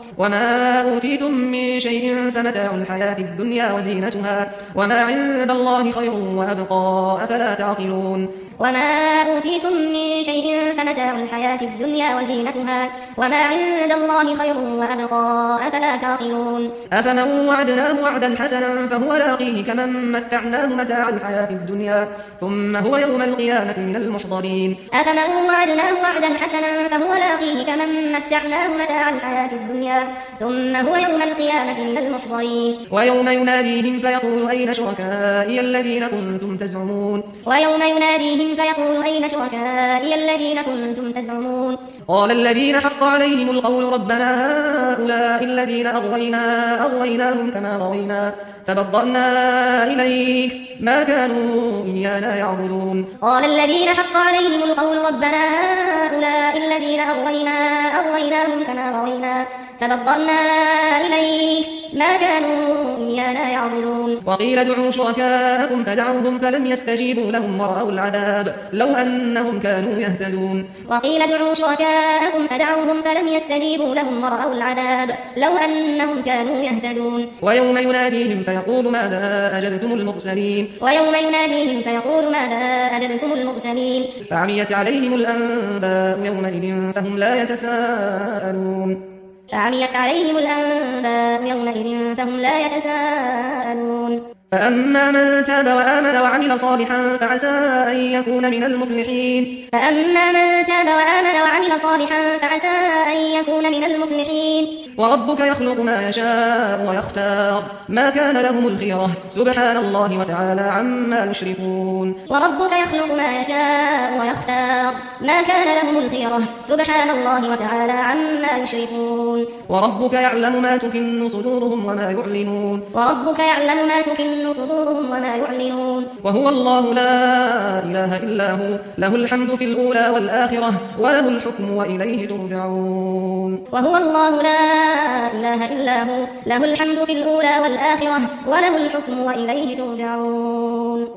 وما أوتيتم من شيء فمتاع الحياة الدنيا وزينتها وما عند الله خير وأبقى أفلا تعقلون وما أوتيتم من شيء فمتاع الحياة الدنيا وزينتها وما عند الله خير وأبقى أفلا تعقلون أفمن وعدناه وعدا حسنا فهو لاقيه كمن متعناه متاع الحياة الدنيا ثم هو يوم القيامة من المحضرين أفمن وعدناه وعدا حسنا فهو لاقيه كمن متعناه متاع الحياة الدنيا ثم هو يوم القيامة من المحضرين ويوم يناديهم فيقول أين شركائي الذين كنتم تزعمون ويوم يناديهم فيقول أين شركائي الذين كنتم تزعمون قال الذين حق عليهم القول ربنا هؤلاء الذين أغويناهم كما غوينا فبضلنا إليك ما كانوا إيانا يعبدون قال الذين حق عليهم القول ربنا هؤلاء الذين أغويناهم كما غوينا فبضلنا إليك ما كانوا إيانا يعبدون وقيل ادعوا شركاءكم فدعوهم فلم يستجيبوا لهم ورأوا العذاب لو أنهم كانوا يهتدون وقيل ادعوا شركاءكم فدعوهم فلم يستجيبوا لهم ورأوا العذاب لو أنهم كانوا يهتدون ويوم يناديهم فيقول ماذا أجبتم المرسلين فعميت عليهم الأنباء يومئذ فهم لا يتساءلون فأما من تاب وآمن وعمل صالحا فعسى أن يكون من المفلحين وربك يخلق ما يشاء ويختار ما كان لهم الخيرة سبحان الله وتعالى عما يشركون وربك يعلم ما تكن صدورهم وما يعلنون وهو الله لا إله إلا هو له الحمد في الأولى والآخرة وله الحكم وإليه ترجعون